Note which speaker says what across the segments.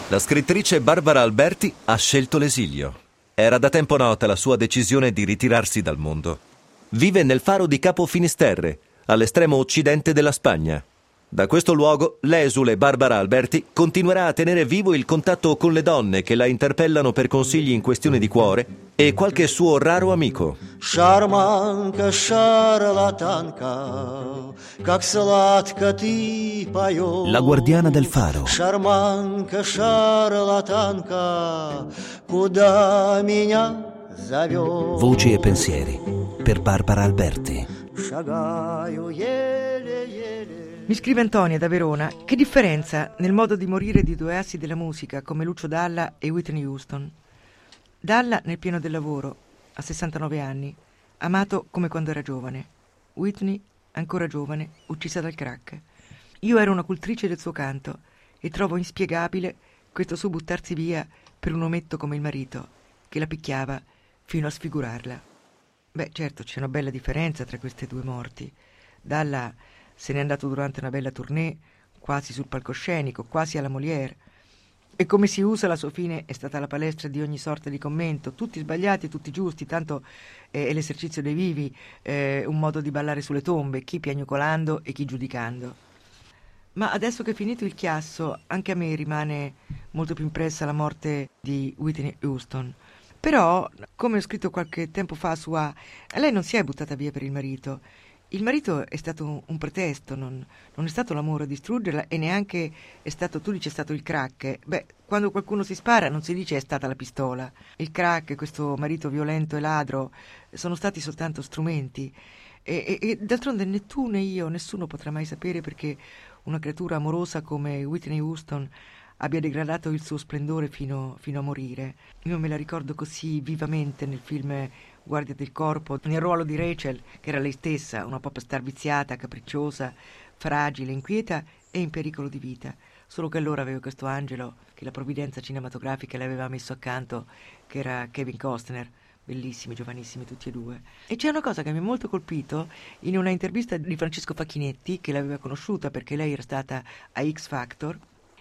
Speaker 1: La scrittrice Barbara Alberti ha scelto l'esilio. Era da tempo nota la sua decisione di ritirarsi dal mondo. Vive nel faro di Capo Finisterre, all'estremo occidente della Spagna. Da questo luogo, l'esule Barbara Alberti continuerà a tenere vivo il contatto con le donne che la interpellano per consigli in questione di cuore e qualche suo raro amico.
Speaker 2: Шарманка, шарлатанка, как сладко ты поешь.
Speaker 3: La guardiana del faro.
Speaker 2: Шарманка, шарлатанка, куда меня зовешь?
Speaker 3: Voci e pensieri per Barbara Alberti.
Speaker 2: Шагаю еле-еле.
Speaker 4: Mi scrive Antonia da Verona: che differenza nel modo di morire di due assi della musica come Lucio Dalla e Whitney Houston. Dalla nel pieno del lavoro, a 69 anni, amato come quando era giovane. Whitney, ancora giovane, uccisa dal crack. Io ero una cultrice del suo canto e trovo inspiegabile questo suo buttarsi via per un ometto come il marito, che la picchiava fino a sfigurarla. Beh, certo, c'è una bella differenza tra queste due morti. Dalla se n'è andato durante una bella tournée, quasi sul palcoscenico, quasi alla Molière. E come si usa, la sua fine è stata la palestra di ogni sorta di commento, tutti sbagliati, tutti giusti, tanto è l'esercizio dei vivi, un modo di ballare sulle tombe, chi piagnucolando e chi giudicando. Ma adesso che è finito il chiasso, anche a me rimane molto più impressa la morte di Whitney Houston. Però, come ho scritto qualche tempo fa su A, lei non si è buttata via per il marito. Il marito è stato un pretesto, non è stato l'amore a distruggerla e neanche è stato, tu dici, è stato il crack. Beh, quando qualcuno si spara non si dice è stata la pistola. Il crack, questo marito violento e ladro, sono stati soltanto strumenti. E d'altronde né tu né io, nessuno potrà mai sapere perché una creatura amorosa come Whitney Houston abbia degradato il suo splendore fino a morire. Io me la ricordo così vivamente nel film Guardia del corpo, nel ruolo di Rachel, che era lei stessa, una pop star viziata, capricciosa, fragile, inquieta e in pericolo di vita. Solo che allora avevo questo angelo che la provvidenza cinematografica le aveva messo accanto, che era Kevin Costner, bellissimi, giovanissimi tutti e due. E c'è una cosa che mi ha molto colpito in una intervista di Francesco Facchinetti, che l'aveva conosciuta perché lei era stata a X Factor,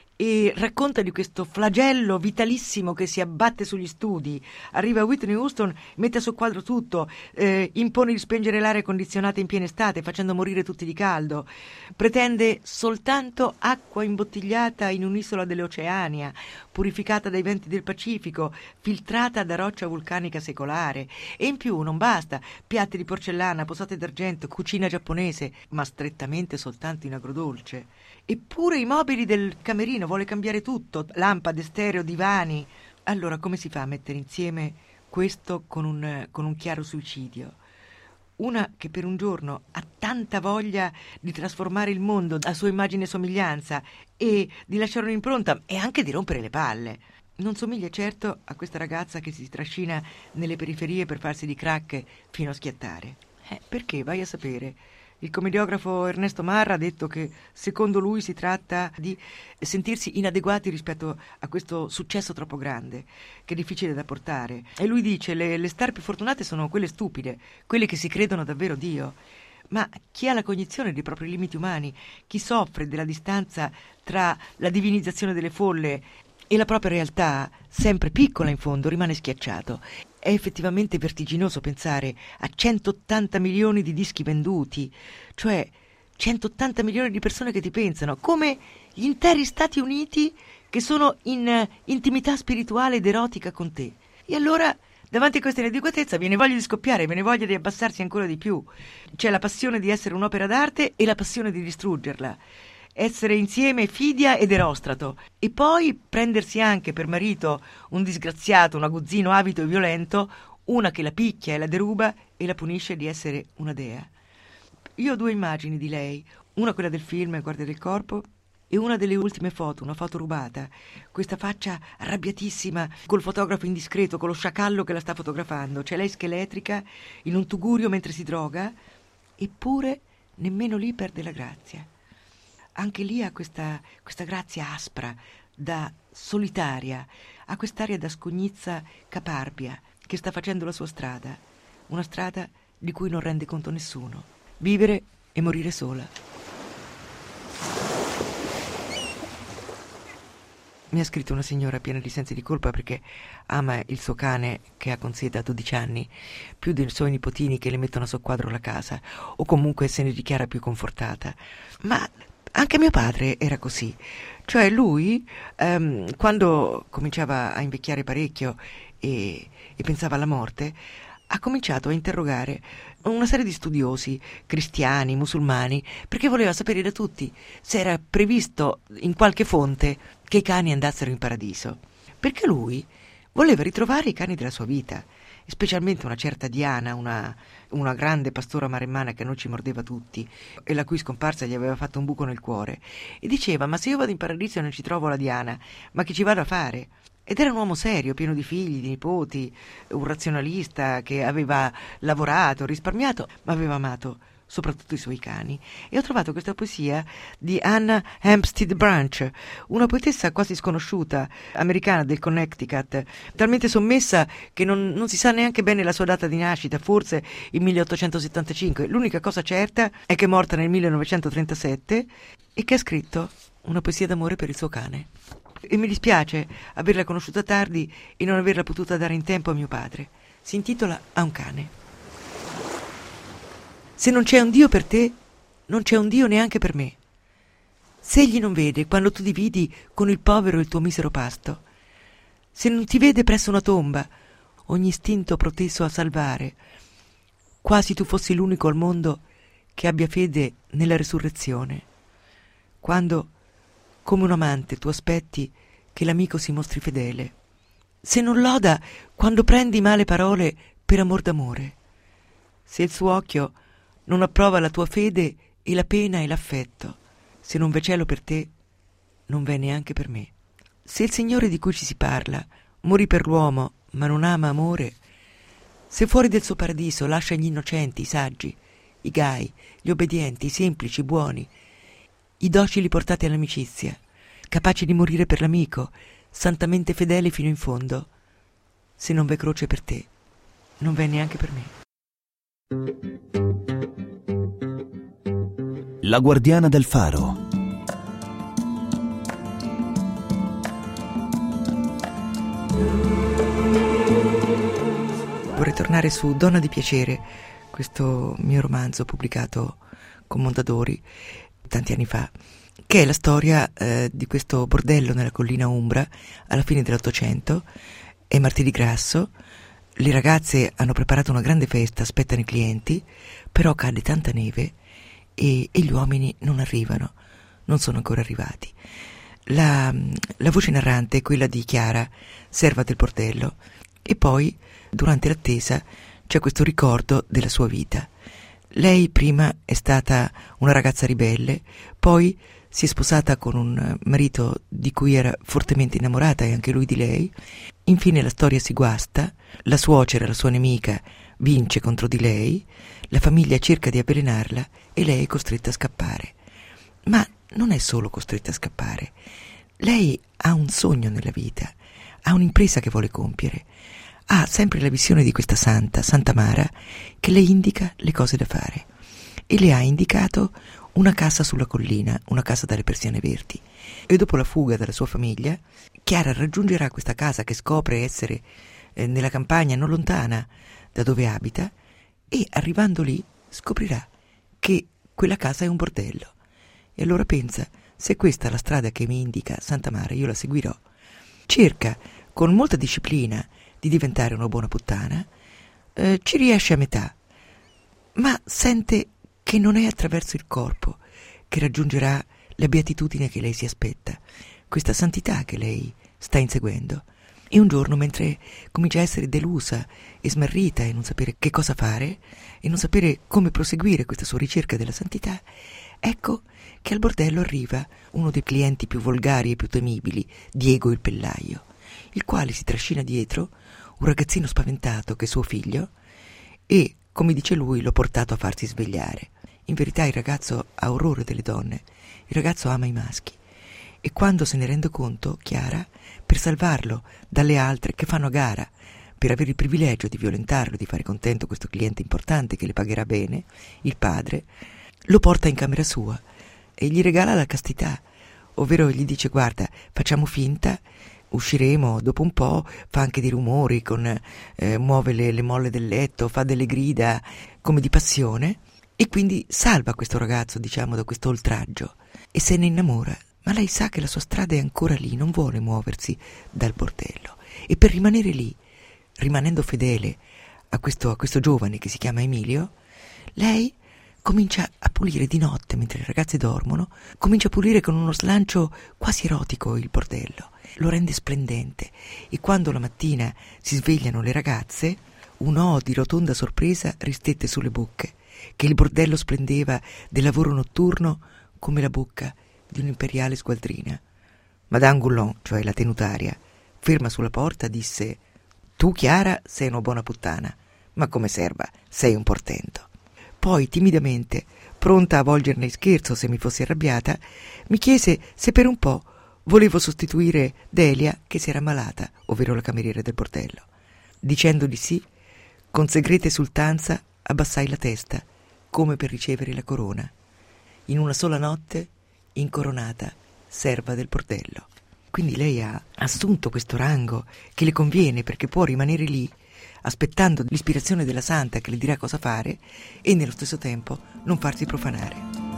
Speaker 4: e racconta di questo flagello vitalissimo che si abbatte sugli studi. Arriva Whitney Houston, mette a soqquadro tutto, impone di spengere l'aria condizionata in piena estate facendo morire tutti di caldo, pretende soltanto acqua imbottigliata in un'isola dell'Oceania, purificata dai venti del Pacifico, filtrata da roccia vulcanica secolare, e in più non basta, piatti di porcellana, posate d'argento, cucina giapponese, ma strettamente soltanto in agrodolce. Eppure i mobili del camerino vuole cambiare tutto, lampade, stereo, divani. Allora come si fa a mettere insieme questo con un chiaro suicidio? Una che per un giorno ha tanta voglia di trasformare il mondo a sua immagine e somiglianza e di lasciare un'impronta e anche di rompere le palle. Non somiglia certo a questa ragazza che si trascina nelle periferie per farsi di crack fino a schiattare. Perché? Vai a sapere. Il commediografo Ernesto Marra ha detto che secondo lui si tratta di sentirsi inadeguati rispetto a questo successo troppo grande, che è difficile da portare. E lui dice le star più fortunate sono quelle stupide, quelle che si credono davvero Dio. Ma chi ha la cognizione dei propri limiti umani, chi soffre della distanza tra la divinizzazione delle folle e la propria realtà, sempre piccola in fondo, rimane schiacciato. È effettivamente vertiginoso pensare a 180 milioni di dischi venduti, cioè 180 milioni di persone che ti pensano, come gli interi Stati Uniti che sono in intimità spirituale ed erotica con te. E allora, davanti a questa inadeguatezza, viene voglia di scoppiare, viene voglia di abbassarsi ancora di più. C'è la passione di essere un'opera d'arte e la passione di distruggerla. Essere insieme Fidia ed Erostrato, e poi prendersi anche per marito un disgraziato, un aguzzino avido e violento, una che la picchia e la deruba e la punisce di essere una dea. Io ho due immagini di lei, una quella del film Guardia del corpo e una delle ultime foto, una foto rubata, questa faccia arrabbiatissima col fotografo indiscreto, con lo sciacallo che la sta fotografando. C'è lei scheletrica in un tugurio mentre si droga, eppure nemmeno lì perde la grazia. Anche lì ha questa grazia aspra, da solitaria, ha quest'aria da scognizza caparbia che sta facendo la sua strada, una strada di cui non rende conto nessuno. Vivere e morire sola. mi ha scritto una signora piena di sensi di colpa perché ama il suo cane che ha con sé da 12 anni più dei suoi nipotini che le mettono a soqquadro la casa, o comunque se ne dichiara più confortata. Ma anche mio padre era così, cioè lui quando cominciava a invecchiare parecchio e pensava alla morte, ha cominciato a interrogare una serie di studiosi cristiani, musulmani, perché voleva sapere da tutti se era previsto in qualche fonte che i cani andassero in paradiso, perché lui voleva ritrovare i cani della sua vita, specialmente una certa Diana, una grande pastora maremmana che non ci mordeva tutti e la cui scomparsa gli aveva fatto un buco nel cuore, e diceva: ma se io vado in paradiso e non ci trovo la Diana, ma che ci vado a fare? Ed era un uomo serio, pieno di figli, di nipoti, un razionalista che aveva lavorato, risparmiato, ma aveva amato soprattutto i suoi cani. E ho trovato questa poesia di Anna Hempstead Branch, una poetessa quasi sconosciuta, americana del Connecticut, talmente sommessa che non si sa neanche bene la sua data di nascita, forse il 1875. L'unica cosa certa è che è morta nel 1937 e che ha scritto una poesia d'amore per il suo cane. E mi dispiace averla conosciuta tardi e non averla potuta dare in tempo a mio padre. Si intitola A un cane. Se non c'è un Dio per te, non c'è un Dio neanche per me. Se egli non vede quando tu dividi con il povero il tuo misero pasto, se non ti vede presso una tomba, ogni istinto proteso a salvare, quasi tu fossi l'unico al mondo che abbia fede nella resurrezione, quando come un amante tu aspetti che l'amico si mostri fedele, se non loda quando prendi male parole per amor d'amore, se il suo occhio non approva la tua fede e la pena e l'affetto, se non v'è cielo per te, non v'è neanche per me. Se il Signore di cui ci si parla morì per l'uomo ma non ama amore, se fuori del suo paradiso lascia gli innocenti, i saggi, i gai, gli obbedienti, i semplici, i buoni, i docili portati all'amicizia, capaci di morire per l'amico, santamente fedeli fino in fondo, se non v'è croce per te, non v'è neanche per me.
Speaker 3: La guardiana del faro.
Speaker 4: Vorrei tornare su Donna di piacere, questo mio romanzo pubblicato con Mondadori tanti anni fa, che è la storia di questo bordello nella collina Umbra alla fine dell'Ottocento. È martedì grasso, le ragazze hanno preparato una grande festa, aspettano i clienti, però cade tanta neve e gli uomini non arrivano, non sono ancora arrivati. La voce narrante è quella di Chiara, serva del bordello, e poi durante l'attesa c'è questo ricordo della sua vita. Lei prima è stata una ragazza ribelle, poi si è sposata con un marito di cui era fortemente innamorata e anche lui di lei. Infine la storia si guasta, la suocera, la sua nemica, vince contro di lei, la famiglia cerca di avvelenarla e lei è costretta a scappare. Ma non è solo costretta a scappare, lei ha un sogno nella vita, ha un'impresa che vuole compiere, ha sempre la visione di questa Santa Mara, che le indica le cose da fare, e le ha indicato una casa sulla collina, una casa dalle persiane verdi. E dopo la fuga dalla sua famiglia, Chiara raggiungerà questa casa che scopre essere nella campagna non lontana da dove abita, e arrivando lì scoprirà che quella casa è un bordello. E allora pensa: se questa è la strada che mi indica Santa Mara, io la seguirò. Cerca con molta disciplina di diventare una buona puttana, ci riesce a metà, ma sente che non è attraverso il corpo che raggiungerà la beatitudine che lei si aspetta, questa santità che lei sta inseguendo. E un giorno, mentre comincia a essere delusa e smarrita e non sapere che cosa fare e non sapere come proseguire questa sua ricerca della santità, ecco che al bordello arriva uno dei clienti più volgari e più temibili, Diego il pellaio, il quale si trascina dietro un ragazzino spaventato che è suo figlio e, come dice lui, l'ho portato a farsi svegliare. In verità il ragazzo ha orrore delle donne, il ragazzo ama i maschi, e quando se ne rende conto, Chiara, per salvarlo dalle altre che fanno a gara per avere il privilegio di violentarlo, di fare contento questo cliente importante che le pagherà bene, il padre, lo porta in camera sua e gli regala la castità, ovvero gli dice: guarda, facciamo finta, usciremo, dopo un po' fa anche dei rumori, muove le molle del letto, fa delle grida come di passione, e quindi salva questo ragazzo, diciamo, da questo oltraggio, e se ne innamora. Ma lei sa che la sua strada è ancora lì, non vuole muoversi dal bordello, e per rimanere lì, rimanendo fedele a questo giovane che si chiama Emilio, lei comincia a pulire di notte, mentre le ragazze dormono, comincia a pulire con uno slancio quasi erotico il bordello, lo rende splendente, e quando la mattina si svegliano le ragazze, un oh di rotonda sorpresa ristette sulle bocche, che il bordello splendeva del lavoro notturno come la bocca di un'imperiale sgualdrina. Madame Goulon, cioè la tenutaria, ferma sulla porta, disse: tu, Chiara, sei una buona puttana, ma come serva sei un portento. Poi, timidamente, pronta a volgerne scherzo se mi fossi arrabbiata, mi chiese se per un po' volevo sostituire Delia, che si era ammalata, ovvero la cameriera del bordello. Dicendo di sì, con segreta esultanza abbassai la testa, come per ricevere la corona. In una sola notte, incoronata serva del bordello. Quindi lei ha assunto questo rango che le conviene, perché può rimanere lì aspettando l'ispirazione della santa che le dirà cosa fare, e nello stesso tempo non farsi profanare.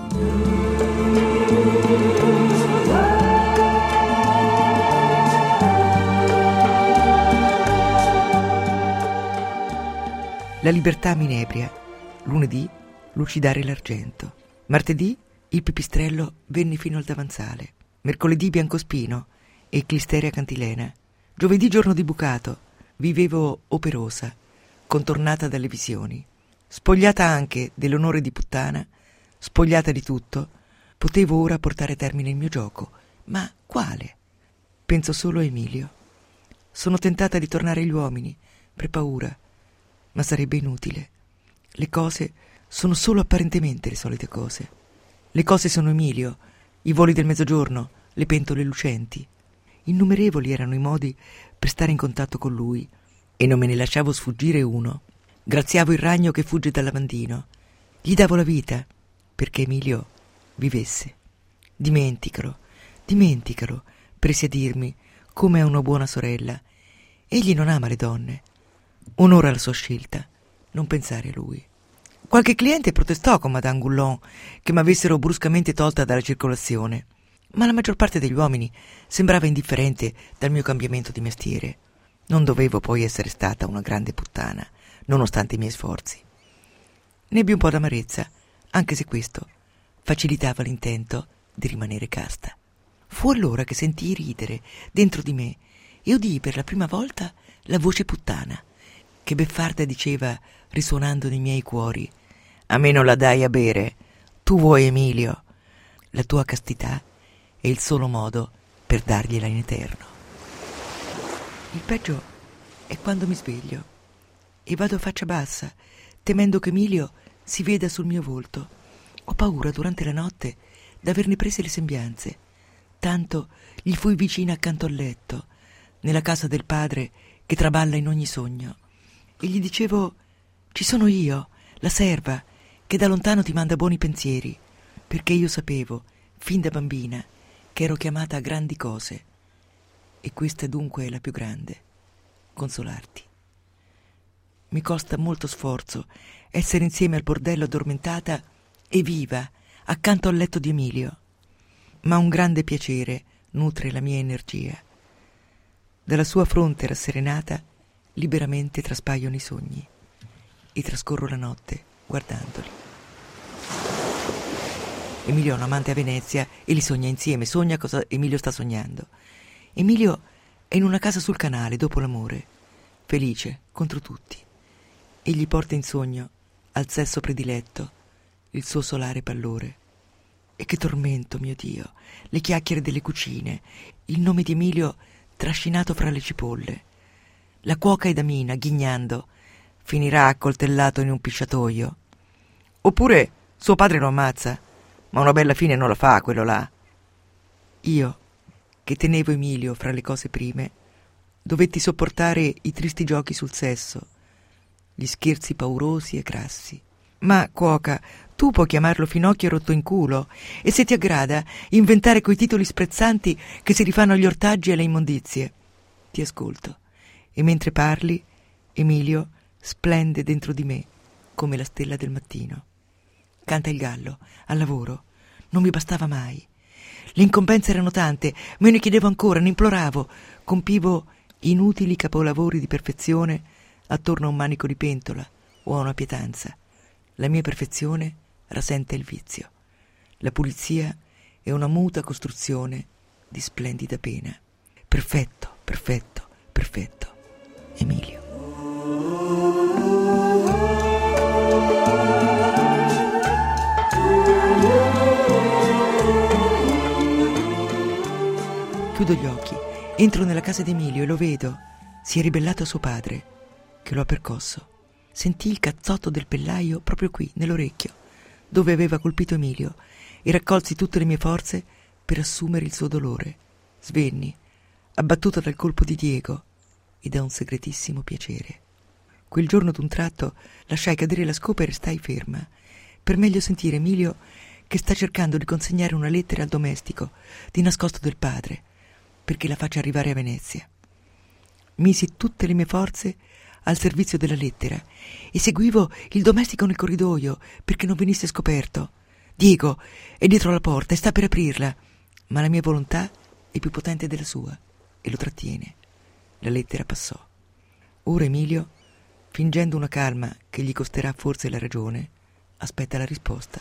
Speaker 4: La libertà mi inebria. Lunedì, lucidare l'argento. Martedì, il pipistrello venne fino al davanzale. Mercoledì, biancospino e clisteria cantilena. Giovedì, giorno di bucato, vivevo operosa, contornata dalle visioni. Spogliata anche dell'onore di puttana, spogliata di tutto, potevo ora portare a termine il mio gioco. Ma quale? Penso solo a Emilio. Sono tentata di tornare agli uomini, per paura, ma sarebbe inutile. Le cose sono solo apparentemente le solite cose. Le cose sono Emilio, i voli del mezzogiorno, le pentole lucenti. Innumerevoli erano i modi per stare in contatto con lui, e non me ne lasciavo sfuggire uno. Graziavo il ragno che fugge dal lavandino. Gli davo la vita perché Emilio vivesse. Dimenticalo, prese a dirmi, come a una buona sorella. Egli non ama le donne. Onora la sua scelta, non pensare a lui. Qualche cliente protestò con Madame Goulon che m'avessero bruscamente tolta dalla circolazione, ma la maggior parte degli uomini sembrava indifferente dal mio cambiamento di mestiere. Non dovevo poi essere stata una grande puttana, nonostante i miei sforzi. Ne ebbi un po' d'amarezza, anche se questo facilitava l'intento di rimanere casta. Fu allora che sentii ridere dentro di me e udii per la prima volta la voce puttana, che beffarda diceva, risuonando nei miei cuori: a me non la dai a bere, tu vuoi Emilio. La tua castità è il solo modo per dargliela in eterno. Il peggio è quando mi sveglio e vado a faccia bassa, temendo che Emilio si veda sul mio volto. Ho paura durante la notte d'averne prese le sembianze, tanto gli fui vicina accanto al letto, nella casa del padre che traballa in ogni sogno, e gli dicevo: ci sono io, la serva, che da lontano ti manda buoni pensieri, perché io sapevo, fin da bambina, che ero chiamata a grandi cose, e questa dunque è la più grande: consolarti. Mi costa molto sforzo essere insieme al bordello addormentata e viva accanto al letto di Emilio, ma un grande piacere nutre la mia energia. Dalla sua fronte rasserenata liberamente traspaiono i sogni e trascorro la notte guardandoli. Emilio ha un amante a Venezia e li sogna insieme, sogna cosa Emilio sta sognando. Emilio è in una casa sul canale dopo l'amore, felice contro tutti. Egli porta in sogno al sesso prediletto il suo solare pallore. E che tormento, mio Dio, le chiacchiere delle cucine, il nome di Emilio trascinato fra le cipolle. La cuoca Edamina, ghignando, finirà accoltellato in un pisciatoio. Oppure suo padre lo ammazza, ma una bella fine non la fa quello là. Io, che tenevo Emilio fra le cose prime, dovetti sopportare i tristi giochi sul sesso, gli scherzi paurosi e crassi. Ma, cuoca, tu puoi chiamarlo finocchio rotto in culo e, se ti aggrada, inventare quei titoli sprezzanti che si rifanno agli ortaggi e alle immondizie. Ti ascolto. E mentre parli, Emilio splende dentro di me come la stella del mattino. Canta il gallo, al lavoro. Non mi bastava mai. Le incombenze erano tante, ma io ne chiedevo ancora, ne imploravo. Compivo inutili capolavori di perfezione attorno a un manico di pentola o a una pietanza. La mia perfezione rasenta il vizio. La pulizia è una muta costruzione di splendida pena. Perfetto, perfetto, perfetto. Emilio. Chiudo gli occhi, entro nella casa di Emilio e lo vedo. Si è ribellato a suo padre, che lo ha percosso. Sentii il cazzotto del pellaio proprio qui, nell'orecchio, dove aveva colpito Emilio, e raccolsi tutte le mie forze per assumere il suo dolore. Svenni, abbattuta dal colpo di Diego e da un segretissimo piacere. Quel giorno d'un tratto lasciai cadere la scopa e restai ferma, per meglio sentire Emilio che sta cercando di consegnare una lettera al domestico, di nascosto del padre, perché la faccia arrivare a Venezia. Misi tutte le mie forze al servizio della lettera e seguivo il domestico nel corridoio perché non venisse scoperto. Diego è dietro la porta e sta per aprirla, ma la mia volontà è più potente della sua e lo trattiene. La lettera passò. Ora Emilio, fingendo una calma che gli costerà forse la ragione, aspetta la risposta.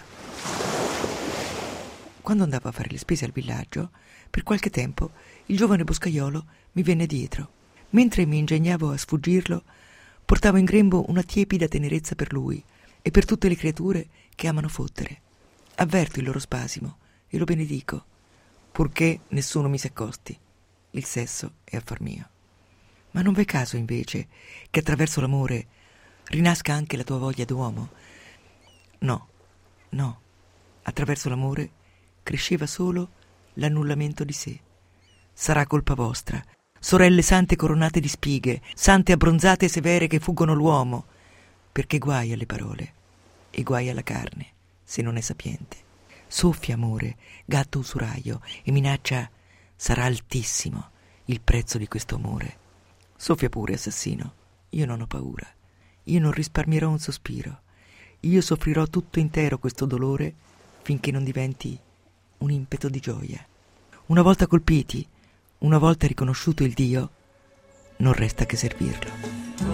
Speaker 4: Quando andavo a fare le spese al villaggio, per qualche tempo il giovane boscaiolo mi venne dietro. Mentre mi ingegnavo a sfuggirlo, portavo in grembo una tiepida tenerezza per lui e per tutte le creature che amano fottere. Avverto il loro spasimo e lo benedico, purché nessuno mi si accosti. Il sesso è affar mio. Ma non v'è caso, invece, che attraverso l'amore rinasca anche la tua voglia d'uomo? No, no. Attraverso l'amore cresceva solo l'annullamento di sé. Sarà colpa vostra, sorelle sante coronate di spighe, sante abbronzate e severe che fuggono l'uomo, perché guai alle parole e guai alla carne, se non è sapiente. Soffia, amore, gatto usuraio, e minaccia: sarà altissimo il prezzo di questo amore. Soffia pure, assassino, io non ho paura, io non risparmierò un sospiro, io soffrirò tutto intero questo dolore finché non diventi un impeto di gioia. Una volta colpiti, una volta riconosciuto il Dio, non resta che servirlo.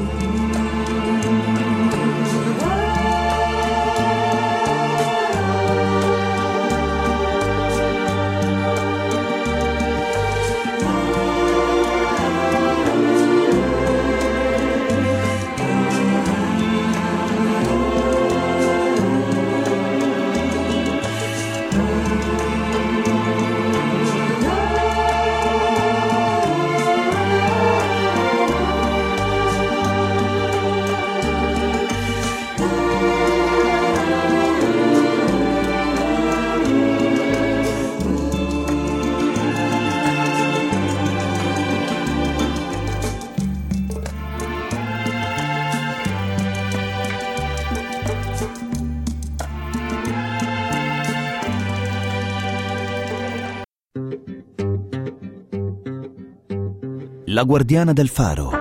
Speaker 3: La guardiana del faro.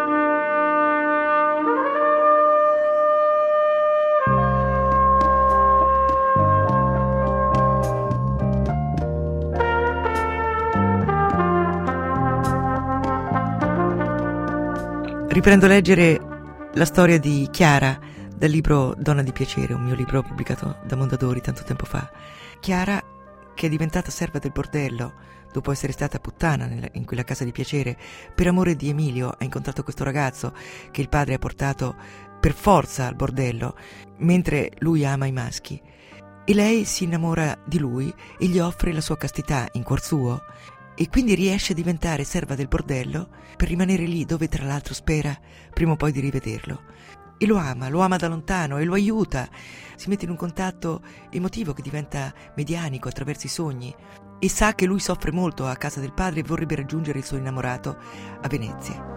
Speaker 4: Riprendo a leggere la storia di Chiara dal libro Donna di piacere, un mio libro pubblicato da Mondadori tanto tempo fa. Chiara, che è diventata serva del bordello dopo essere stata puttana in quella casa di piacere, per amore di Emilio ha incontrato questo ragazzo che il padre ha portato per forza al bordello, mentre lui ama i maschi. E lei si innamora di lui e gli offre la sua castità in cuor suo, e quindi riesce a diventare serva del bordello per rimanere lì dove tra l'altro spera prima o poi di rivederlo. E lo ama da lontano e lo aiuta, si mette in un contatto emotivo che diventa medianico attraverso i sogni, e sa che lui soffre molto a casa del padre e vorrebbe raggiungere il suo innamorato a Venezia.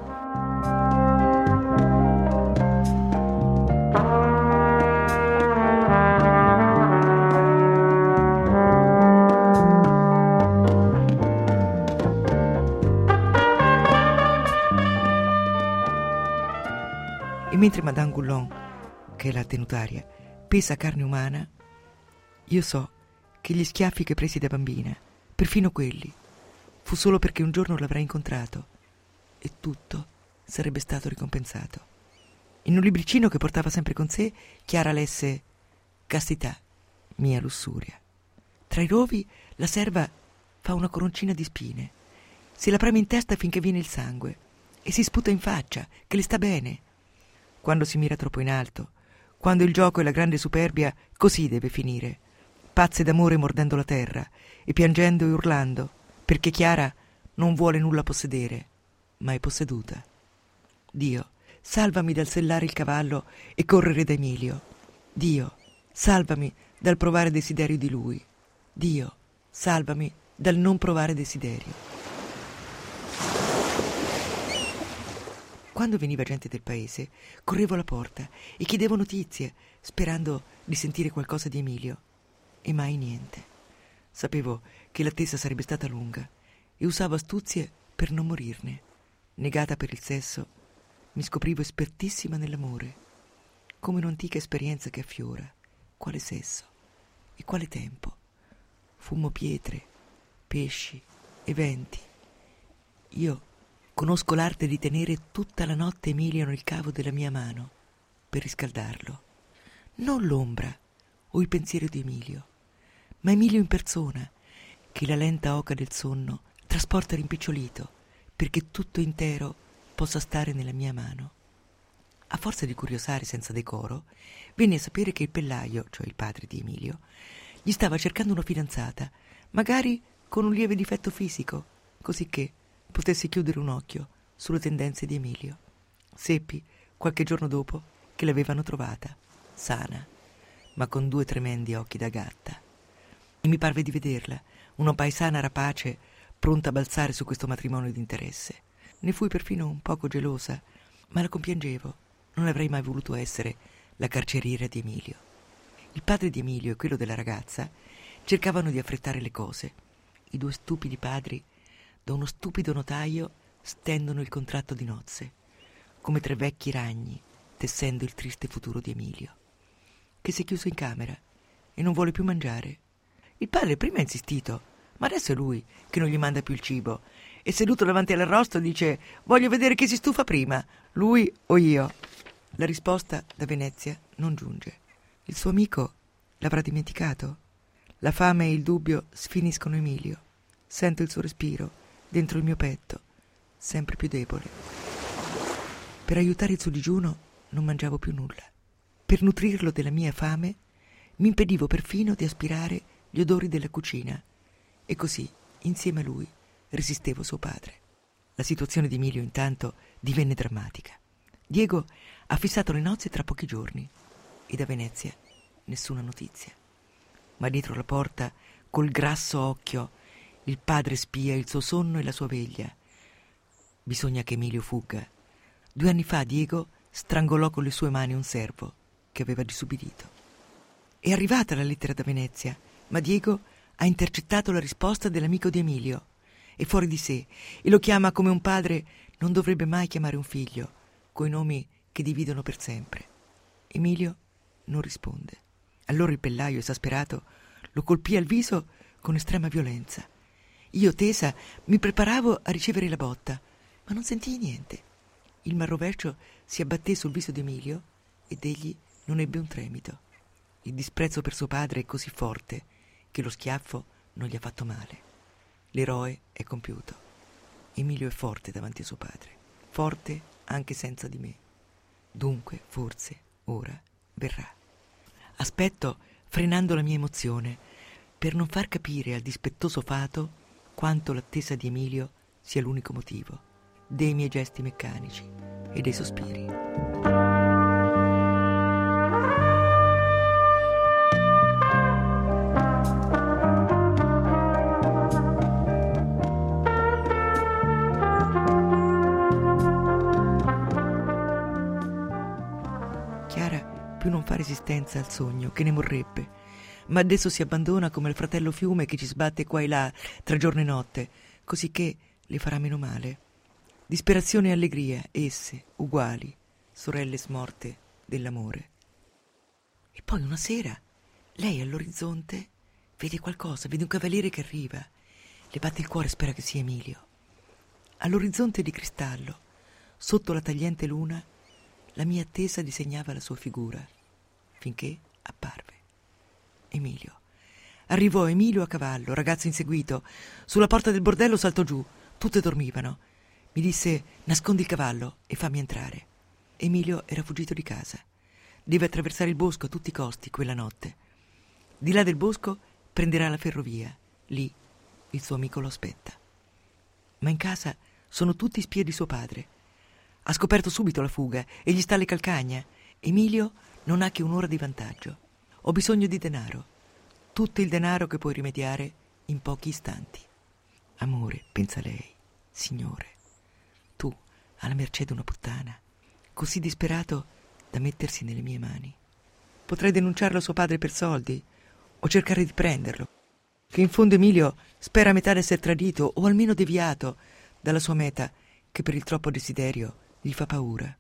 Speaker 4: mentre Madame Goulon, che è la tenutaria, pesa carne umana, io so che gli schiaffi che presi da bambina, perfino quelli, fu solo perché un giorno l'avrei incontrato e tutto sarebbe stato ricompensato. In un libricino che portava sempre con sé, Chiara lesse «Castità, mia lussuria». Tra i rovi la serva fa una coroncina di spine, se la preme in testa finché viene il sangue e si sputa in faccia, che le sta bene. Quando si mira troppo in alto, quando il gioco e la grande superbia, così deve finire, pazze d'amore mordendo la terra e piangendo e urlando, perché Chiara non vuole nulla possedere, ma è posseduta. Dio, salvami dal sellare il cavallo e correre da Emilio. Dio, salvami dal provare desiderio di lui. Dio, salvami dal non provare desiderio. Quando veniva gente del paese, correvo alla porta e chiedevo notizie, sperando di sentire qualcosa di Emilio. E mai niente. Sapevo che l'attesa sarebbe stata lunga e usavo astuzie per non morirne. Negata per il sesso, mi scoprivo espertissima nell'amore, come un'antica esperienza che affiora. Quale sesso e quale tempo. Fumo pietre, pesci e venti. Io conosco l'arte di tenere tutta la notte Emilio nel cavo della mia mano per riscaldarlo. Non l'ombra o il pensiero di Emilio, ma Emilio in persona, che la lenta oca del sonno trasporta rimpicciolito perché tutto intero possa stare nella mia mano. A forza di curiosare senza decoro, venne a sapere che il pellaio, cioè il padre di Emilio, gli stava cercando una fidanzata, magari con un lieve difetto fisico, così che potesse chiudere un occhio sulle tendenze di Emilio. Seppi, qualche giorno dopo, che l'avevano trovata, sana, ma con 2 tremendi occhi da gatta. E mi parve di vederla, una paesana rapace, pronta a balzare su questo matrimonio d'interesse. Ne fui perfino un poco gelosa, ma la compiangevo. Non avrei mai voluto essere la carceriera di Emilio. Il padre di Emilio e quello della ragazza cercavano di affrettare le cose. I 2 stupidi padri, da uno stupido notaio, stendono il contratto di nozze, come 3 vecchi ragni, tessendo il triste futuro di Emilio, che si è chiuso in camera e non vuole più mangiare. Il padre prima ha insistito, ma adesso è lui che non gli manda più il cibo, e seduto davanti all'arrosto dice: «Voglio vedere chi si stufa prima, lui o io». La risposta da Venezia non giunge. Il suo amico l'avrà dimenticato? La fame e il dubbio sfiniscono Emilio. Sento il suo respiro dentro il mio petto, sempre più debole. Per aiutare il suo digiuno non mangiavo più nulla. Per nutrirlo della mia fame mi impedivo perfino di aspirare gli odori della cucina, e così, insieme a lui, resistevo suo padre. La situazione di Emilio intanto divenne drammatica. Diego ha fissato le nozze tra pochi giorni e da Venezia nessuna notizia. Ma dietro la porta, col grasso occhio, il padre spia il suo sonno e la sua veglia. Bisogna che Emilio fugga. 2 anni fa Diego strangolò con le sue mani un servo che aveva disubbidito. È arrivata la lettera da Venezia, ma Diego ha intercettato la risposta dell'amico di Emilio. È fuori di sé e lo chiama come un padre non dovrebbe mai chiamare un figlio, coi nomi che dividono per sempre. Emilio non risponde. Allora il pellaio, esasperato, lo colpì al viso con estrema violenza. Io, tesa, mi preparavo a ricevere la botta, ma non sentii niente. Il marroveccio si abbatté sul viso di Emilio ed egli non ebbe un tremito. Il disprezzo per suo padre è così forte che lo schiaffo non gli ha fatto male. L'eroe è compiuto. Emilio è forte davanti a suo padre, forte anche senza di me. Dunque, forse, ora verrà. Aspetto, frenando la mia emozione, per non far capire al dispettoso fato quanto l'attesa di Emilio sia l'unico motivo dei miei gesti meccanici e dei sospiri. Più non fa resistenza al sogno, che ne morrebbe, ma adesso si abbandona come il fratello fiume che ci sbatte qua e là tra giorno e notte, così che le farà meno male. Disperazione e allegria, esse, uguali, sorelle smorte dell'amore. E poi una sera lei all'orizzonte vede qualcosa, vede un cavaliere che arriva, le batte il cuore, spera che sia Emilio. All'orizzonte di cristallo, sotto la tagliente luna, la mia attesa disegnava la sua figura, finché apparve Emilio. Arrivò Emilio a cavallo, ragazzo inseguito. Sulla porta del bordello saltò giù, tutte dormivano. Mi disse: nascondi il cavallo e fammi entrare. Emilio era fuggito di casa. Deve attraversare il bosco a tutti i costi quella notte. Di là del bosco prenderà la ferrovia. Lì il suo amico lo aspetta. Ma in casa sono tutti spie di suo padre. Ha scoperto subito la fuga e gli sta alle calcagna. Emilio non ha che un'ora di vantaggio. Ho bisogno di denaro. Tutto il denaro che puoi rimediare in pochi istanti. Amore, pensa lei, signore, tu alla mercé di una puttana, così disperato da mettersi nelle mie mani. Potrei denunciarlo a suo padre per soldi o cercare di prenderlo, che in fondo Emilio spera a metà di essere tradito o almeno deviato dalla sua meta, che per il troppo desiderio gli fa paura.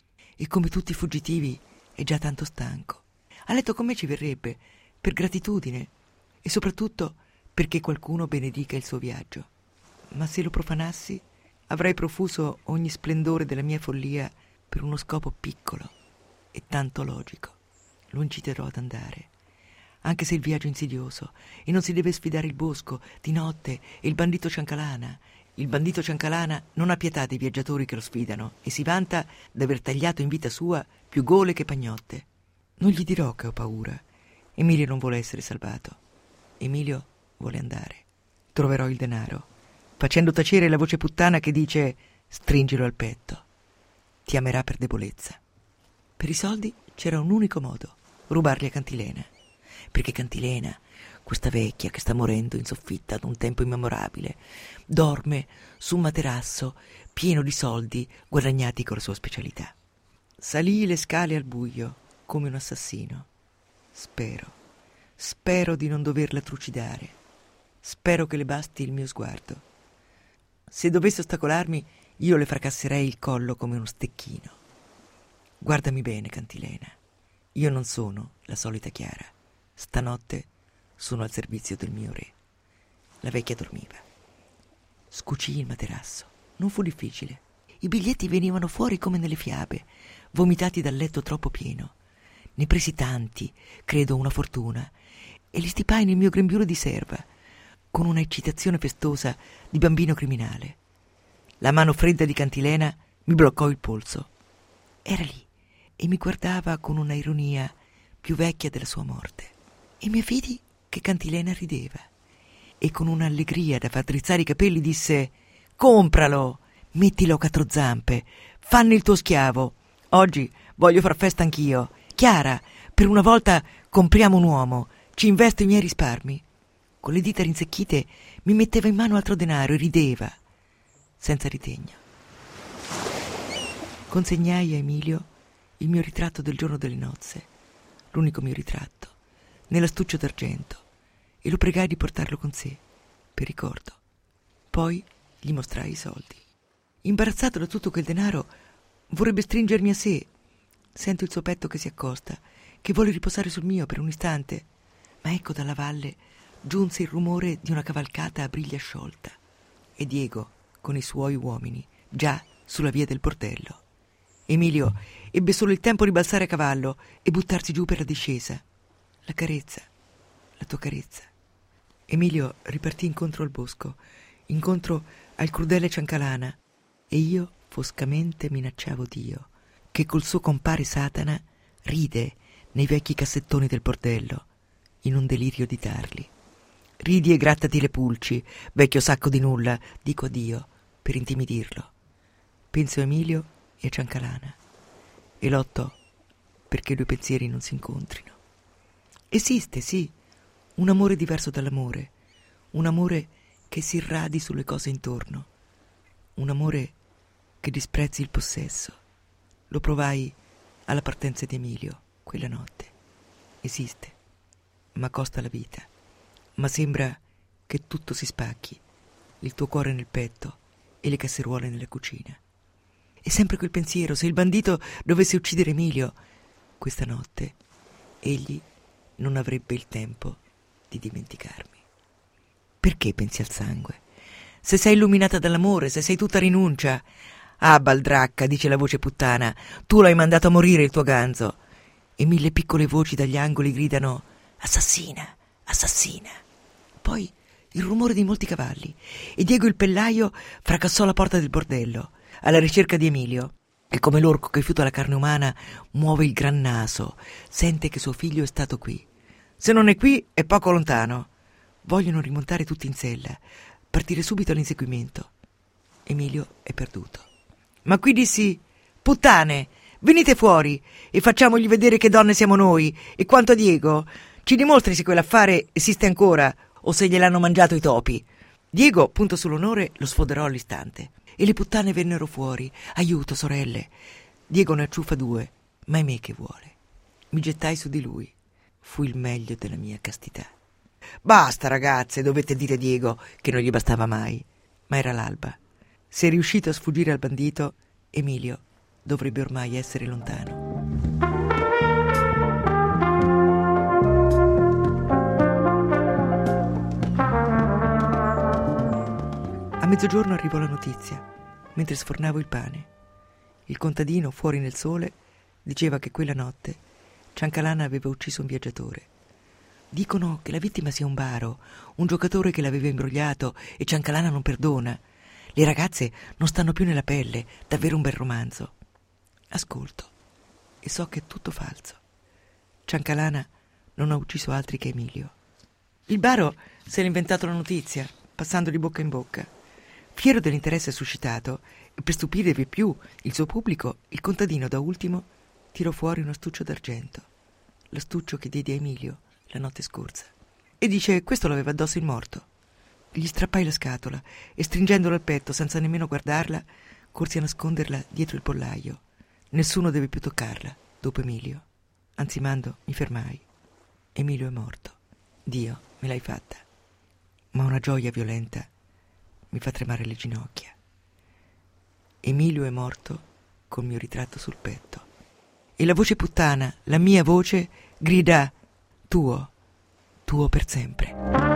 Speaker 4: E come tutti i fuggitivi è già tanto stanco. A letto con me ci verrebbe per gratitudine e soprattutto perché qualcuno benedica il suo viaggio. Ma se lo profanassi avrei profuso ogni splendore della mia follia per uno scopo piccolo e tanto logico. Lo inciterò ad andare, anche se il viaggio è insidioso e non si deve sfidare il bosco di notte e il bandito Ciancalana. Il bandito Ciancalana non ha pietà dei viaggiatori che lo sfidano e si vanta d'aver tagliato in vita sua più gole che pagnotte. Non gli dirò che ho paura. Emilio non vuole essere salvato. Emilio vuole andare. Troverò il denaro, facendo tacere la voce puttana che dice: stringilo al petto. Ti amerà per debolezza. Per i soldi c'era un unico modo: rubarli a Cantilena. Perché Cantilena, questa vecchia che sta morendo in soffitta da un tempo immemorabile, dorme su un materasso pieno di soldi guadagnati con la sua specialità. Salii le scale al buio come un assassino. Spero di non doverla trucidare. Spero che le basti il mio sguardo. Se dovesse ostacolarmi, io le fracasserei il collo come uno stecchino. Guardami bene, Cantilena. Io non sono la solita Chiara. Stanotte sono al servizio del mio re. La vecchia dormiva. Scucii il materasso. Non fu difficile. I biglietti venivano fuori come nelle fiabe, vomitati dal letto troppo pieno. Ne presi tanti, credo una fortuna, e li stipai nel mio grembiule di serva, con una eccitazione festosa di bambino criminale. La mano fredda di Cantilena mi bloccò il polso. Era lì e mi guardava con una ironia più vecchia della sua morte. E mi vidi che Cantilena rideva e con un'allegria da far drizzare i capelli disse: compralo, mettilo a quattro zampe, fanne il tuo schiavo. Oggi voglio far festa anch'io. Chiara, per una volta compriamo un uomo, ci investo i miei risparmi. Con le dita rinsecchite mi metteva in mano altro denaro e rideva, senza ritegno. Consegnai a Emilio il mio ritratto del giorno delle nozze, l'unico mio ritratto, nell'astuccio d'argento, e lo pregai di portarlo con sé, per ricordo. Poi gli mostrai i soldi. Imbarazzato da tutto quel denaro, vorrebbe stringermi a sé. Sento il suo petto che si accosta, che vuole riposare sul mio per un istante, ma ecco dalla valle giunse il rumore di una cavalcata a briglia sciolta e Diego con i suoi uomini già sulla via del bordello. Emilio ebbe solo il tempo di balzare a cavallo e buttarsi giù per la discesa. La carezza, la tua carezza. Emilio ripartì incontro al bosco, incontro al crudele Ciancalana, e io foscamente minacciavo Dio, che col suo compare Satana ride nei vecchi cassettoni del bordello, in un delirio di tarli. Ridi e grattati le pulci, vecchio sacco di nulla, dico a Dio, per intimidirlo. Penso a Emilio e a Ciancalana, e lotto perché i due pensieri non si incontrino. Esiste, sì, un amore diverso dall'amore, un amore che si irradi sulle cose intorno, un amore che disprezzi il possesso. Lo provai alla partenza di Emilio quella notte. Esiste, ma costa la vita, ma sembra che tutto si spacchi, il tuo cuore nel petto e le casseruole nella cucina. E sempre quel pensiero: se il bandito dovesse uccidere Emilio, questa notte egli non avrebbe il tempo di dimenticarmi. Perché pensi al sangue? Se sei illuminata dall'amore, se sei tutta rinuncia. Ah, baldracca, dice la voce puttana, tu l'hai mandato a morire il tuo ganzo. E 1000 piccole voci dagli angoli gridano: assassina, assassina. Poi il rumore di molti cavalli e Diego il pellaio fracassò la porta del bordello alla ricerca di Emilio. E come l'orco che fiuta la carne umana muove il gran naso, sente che suo figlio è stato qui. Se non è qui, è poco lontano. Vogliono rimontare tutti in sella, partire subito all'inseguimento. Emilio è perduto. Ma qui dissi: puttane, venite fuori e facciamogli vedere che donne siamo noi e quanto a Diego. Ci dimostri se quell'affare esiste ancora o se gliel'hanno mangiato i topi. Diego, punto sull'onore, lo sfoderò all'istante. E le puttane vennero fuori. Aiuto, sorelle. Diego ne acciuffa 2, ma è me che vuole. Mi gettai su di lui. Fu il meglio della mia castità. Basta, ragazze, dovette dire Diego, che non gli bastava mai. Ma era l'alba. Se riuscito a sfuggire al bandito, Emilio dovrebbe ormai essere lontano. A mezzogiorno arrivò la notizia, mentre sfornavo il pane. Il contadino, fuori nel sole, diceva che quella notte Ciancalana aveva ucciso un viaggiatore. Dicono che la vittima sia un baro, un giocatore che l'aveva imbrogliato e Ciancalana non perdona. Le ragazze non stanno più nella pelle, davvero un bel romanzo. Ascolto e so che è tutto falso. Ciancalana non ha ucciso altri che Emilio. Il baro si era inventato la notizia, passando di bocca in bocca. Fiero dell'interesse suscitato e per stupire di più il suo pubblico, il contadino da ultimo tirò fuori un astuccio d'argento, l'astuccio che diedi a Emilio la notte scorsa, e dice: questo l'aveva addosso il morto. Gli strappai la scatola e, stringendola al petto senza nemmeno guardarla, corsi a nasconderla dietro il pollaio. Nessuno deve più toccarla dopo Emilio. Anzimando mi fermai. Emilio è morto. Dio, me l'hai fatta. Ma una gioia violenta mi fa tremare le ginocchia. Emilio è morto col mio ritratto sul petto. E la voce puttana, la mia voce, grida: tuo, tuo per sempre.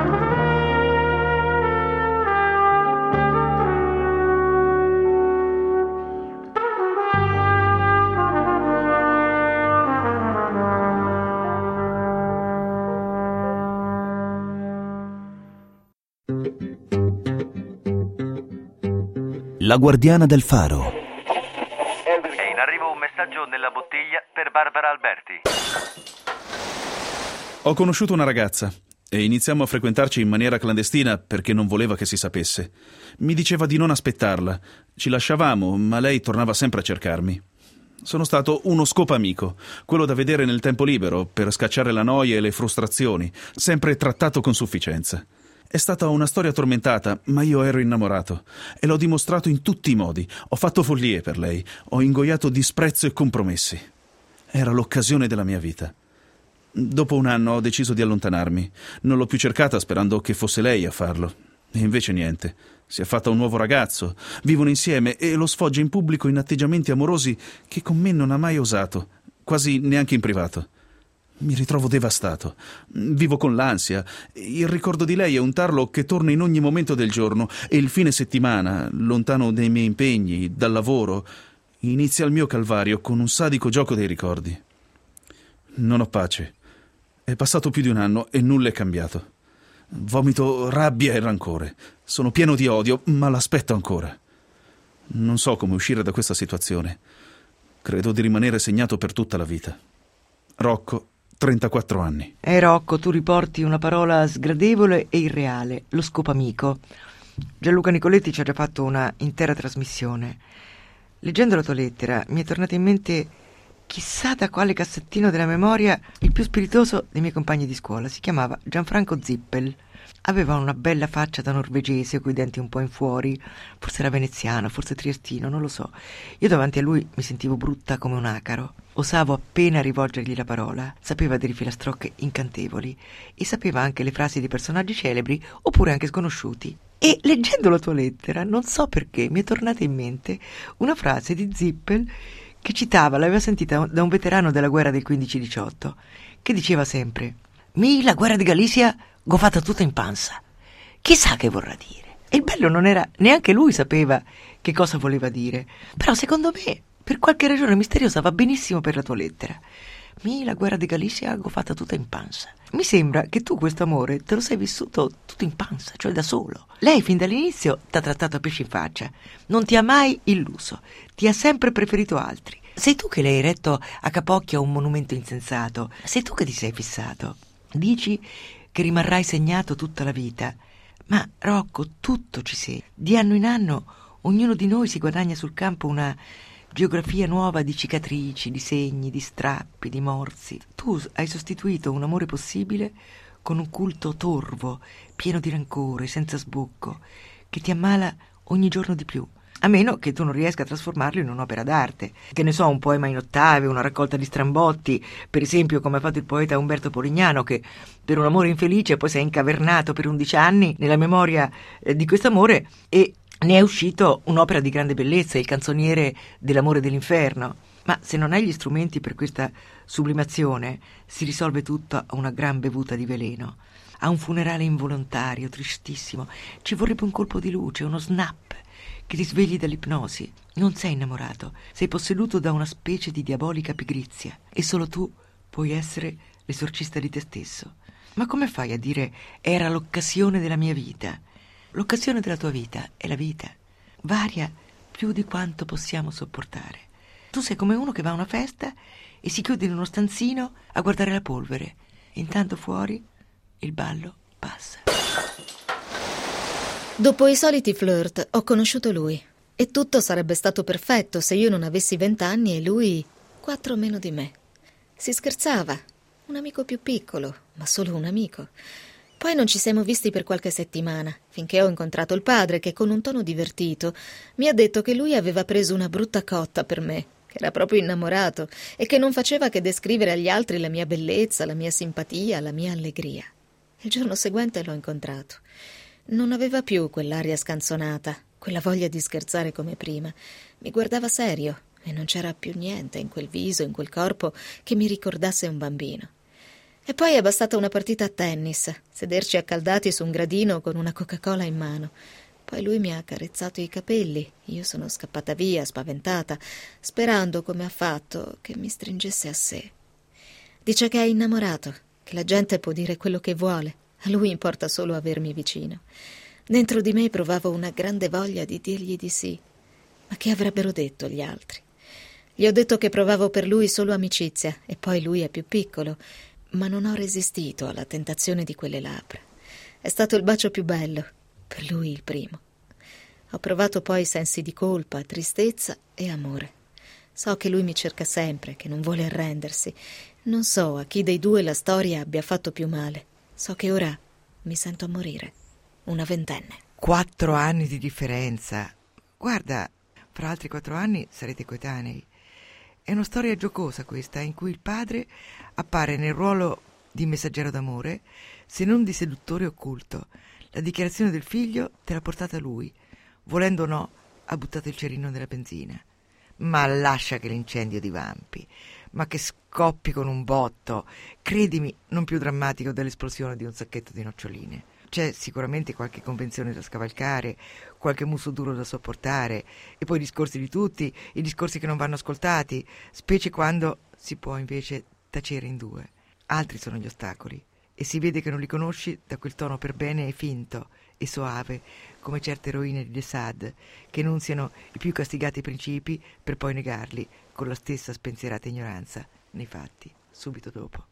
Speaker 3: La guardiana del faro.
Speaker 1: È in arrivo un messaggio nella bottiglia per Barbara Alberti.
Speaker 5: Ho conosciuto una ragazza e iniziamo a frequentarci in maniera clandestina perché non voleva che si sapesse. Mi diceva di non aspettarla. Ci lasciavamo, ma lei tornava sempre a cercarmi. Sono stato uno scopamico, quello da vedere nel tempo libero per scacciare la noia e le frustrazioni, sempre trattato con sufficienza. È stata una storia tormentata, ma io ero innamorato e l'ho dimostrato in tutti i modi. Ho fatto follie per lei, ho ingoiato disprezzo e compromessi. Era l'occasione della mia vita. Dopo 1 anno ho deciso di allontanarmi. Non l'ho più cercata sperando che fosse lei a farlo. E invece niente. Si è fatta un nuovo ragazzo, vivono insieme e lo sfoggia in pubblico in atteggiamenti amorosi che con me non ha mai osato, quasi neanche in privato. Mi ritrovo devastato. Vivo con l'ansia. Il ricordo di lei è un tarlo che torna in ogni momento del giorno e il fine settimana, lontano dai miei impegni, dal lavoro, inizia il mio calvario con un sadico gioco dei ricordi. Non ho pace. È passato più di 1 anno e nulla è cambiato. Vomito rabbia e rancore. Sono pieno di odio, ma l'aspetto ancora. Non so come uscire da questa situazione. Credo di rimanere segnato per tutta la vita. Rocco, 34 anni.
Speaker 4: Rocco, tu riporti una parola sgradevole e irreale, lo scopamico. Gianluca Nicoletti ci ha già fatto una intera trasmissione. Leggendo la tua lettera mi è tornato in mente, chissà da quale cassettino della memoria, il più spiritoso dei miei compagni di scuola. Si chiamava Gianfranco Zippel. Aveva una bella faccia da norvegese, coi denti un po' in fuori, forse era veneziano, forse triestino, non lo so. Io davanti a lui mi sentivo brutta come un acaro. Osavo appena rivolgergli la parola, sapeva delle filastrocche incantevoli e sapeva anche le frasi di personaggi celebri oppure anche sconosciuti. E leggendo la tua lettera, non so perché, mi è tornata in mente una frase di Zippel che citava, l'aveva sentita da un veterano della guerra del 15-18, che diceva sempre: la guerra di Galizia go fatta tutta in panza. Chissà che vorrà dire. E il bello non era, neanche lui sapeva che cosa voleva dire, però secondo me, per qualche ragione misteriosa, va benissimo per la tua lettera. La guerra di Galizia go fatta tutta in panza. Mi sembra che tu questo amore te lo sei vissuto tutto in panza, cioè da solo. Lei fin dall'inizio t'ha trattato a pesci in faccia, non ti ha mai illuso, ti ha sempre preferito altri. Sei tu che le hai eretto a Capocchia un monumento insensato, sei tu che ti sei fissato. Dici che rimarrai segnato tutta la vita, ma Rocco, tutto ci sei. Di anno in anno ognuno di noi si guadagna sul campo una geografia nuova di cicatrici, di segni, di strappi, di morsi. Tu hai sostituito un amore possibile con un culto torvo, pieno di rancore, senza sbocco, che ti ammala ogni giorno di più. A meno che tu non riesca a trasformarlo in un'opera d'arte. Che ne so, un poema in ottave, una raccolta di strambotti, per esempio come ha fatto il poeta Umberto Polignano, che per un amore infelice poi si è incavernato per 11 anni nella memoria di questo amore e ne è uscito un'opera di grande bellezza, il canzoniere dell'amore dell'inferno. Ma se non hai gli strumenti per questa sublimazione, si risolve tutto a una gran bevuta di veleno. A un funerale involontario, tristissimo, ci vorrebbe un colpo di luce, uno snap, che ti svegli dall'ipnosi. Non sei innamorato, sei posseduto da una specie di diabolica pigrizia e solo tu puoi essere l'esorcista di te stesso. Ma come fai a dire era l'occasione della mia vita? L'occasione della tua vita è la vita. Varia più di quanto possiamo sopportare. Tu sei come uno che va a una festa e si chiude in uno stanzino a guardare la polvere. Intanto fuori il ballo passa.
Speaker 6: Dopo i soliti flirt ho conosciuto lui e tutto sarebbe stato perfetto se io non avessi 20 anni e lui 4 meno di me. Si scherzava, un amico più piccolo, ma solo un amico. Poi non ci siamo visti per qualche settimana, finché ho incontrato il padre che con un tono divertito mi ha detto che lui aveva preso una brutta cotta per me, che era proprio innamorato e che non faceva che descrivere agli altri la mia bellezza, la mia simpatia, la mia allegria. Il giorno seguente l'ho incontrato. Non aveva più quell'aria scanzonata, quella voglia di scherzare come prima. Mi guardava serio e non c'era più niente in quel viso, in quel corpo che mi ricordasse un bambino. E poi è bastata una partita a tennis, sederci accaldati su un gradino con una Coca-Cola in mano. Poi lui mi ha accarezzato i capelli, io sono scappata via, spaventata, sperando, come ha fatto, che mi stringesse a sé. Dice che è innamorato, che la gente può dire quello che vuole, a lui importa solo avermi vicino. Dentro di me provavo una grande voglia di dirgli di sì, ma che avrebbero detto gli altri? Gli ho detto che provavo per lui solo amicizia, e poi lui è più piccolo, ma non ho resistito alla tentazione di quelle labbra. È stato il bacio più bello, per lui il primo. Ho provato poi sensi di colpa, tristezza e amore. So che lui mi cerca sempre, che non vuole arrendersi. Non so a chi dei due la storia abbia fatto più male. So che ora mi sento morire, una ventenne.
Speaker 4: 4 anni di differenza. Guarda, fra altri 4 anni sarete coetanei. È una storia giocosa questa, in cui il padre appare nel ruolo di messaggero d'amore, se non di seduttore occulto. La dichiarazione del figlio te l'ha portata lui. Volendo o no, ha buttato il cerino della benzina. Ma lascia che l'incendio divampi, ma che scoppi con un botto. Credimi, non più drammatico dell'esplosione di un sacchetto di noccioline. C'è sicuramente qualche convenzione da scavalcare, qualche muso duro da sopportare, e poi i discorsi di tutti, i discorsi che non vanno ascoltati, specie quando si può invece tacere in due. Altri sono gli ostacoli, e si vede che non li conosci da quel tono per bene e finto e soave, come certe eroine di De Sade, che enunziano i più castigati principi per poi negarli con la stessa spensierata ignoranza nei fatti, subito dopo.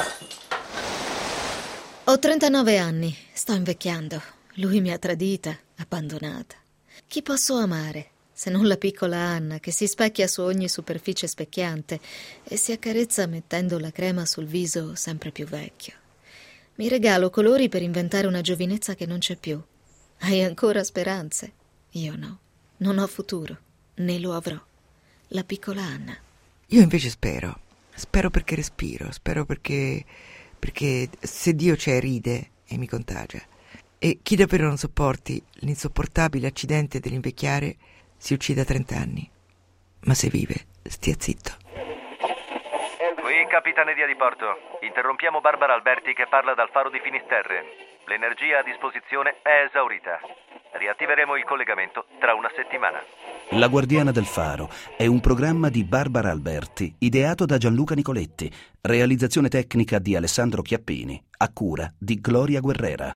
Speaker 6: Ho 39 anni, sto invecchiando. Lui mi ha tradita, abbandonata. Chi posso amare, se non la piccola Anna, che si specchia su ogni superficie specchiante e si accarezza mettendo la crema sul viso sempre più vecchio. Mi regalo colori per inventare una giovinezza che non c'è più. Hai ancora speranze? Io no. Non ho futuro, né lo avrò. La piccola Anna.
Speaker 4: Io invece spero. Spero perché respiro, spero perché se Dio c'è ride e mi contagia. E chi davvero non sopporti l'insopportabile accidente dell'invecchiare si uccide a 30 anni. Ma se vive, stia zitto.
Speaker 1: Qui Capitaneria di Porto. Interrompiamo Barbara Alberti che parla dal faro di Finisterre. L'energia a disposizione è esaurita. Riattiveremo il collegamento tra una settimana.
Speaker 3: La Guardiana del Faro è un programma di Barbara Alberti, ideato da Gianluca Nicoletti, realizzazione tecnica di Alessandro Chiappini, a cura di Gloria Guerrera.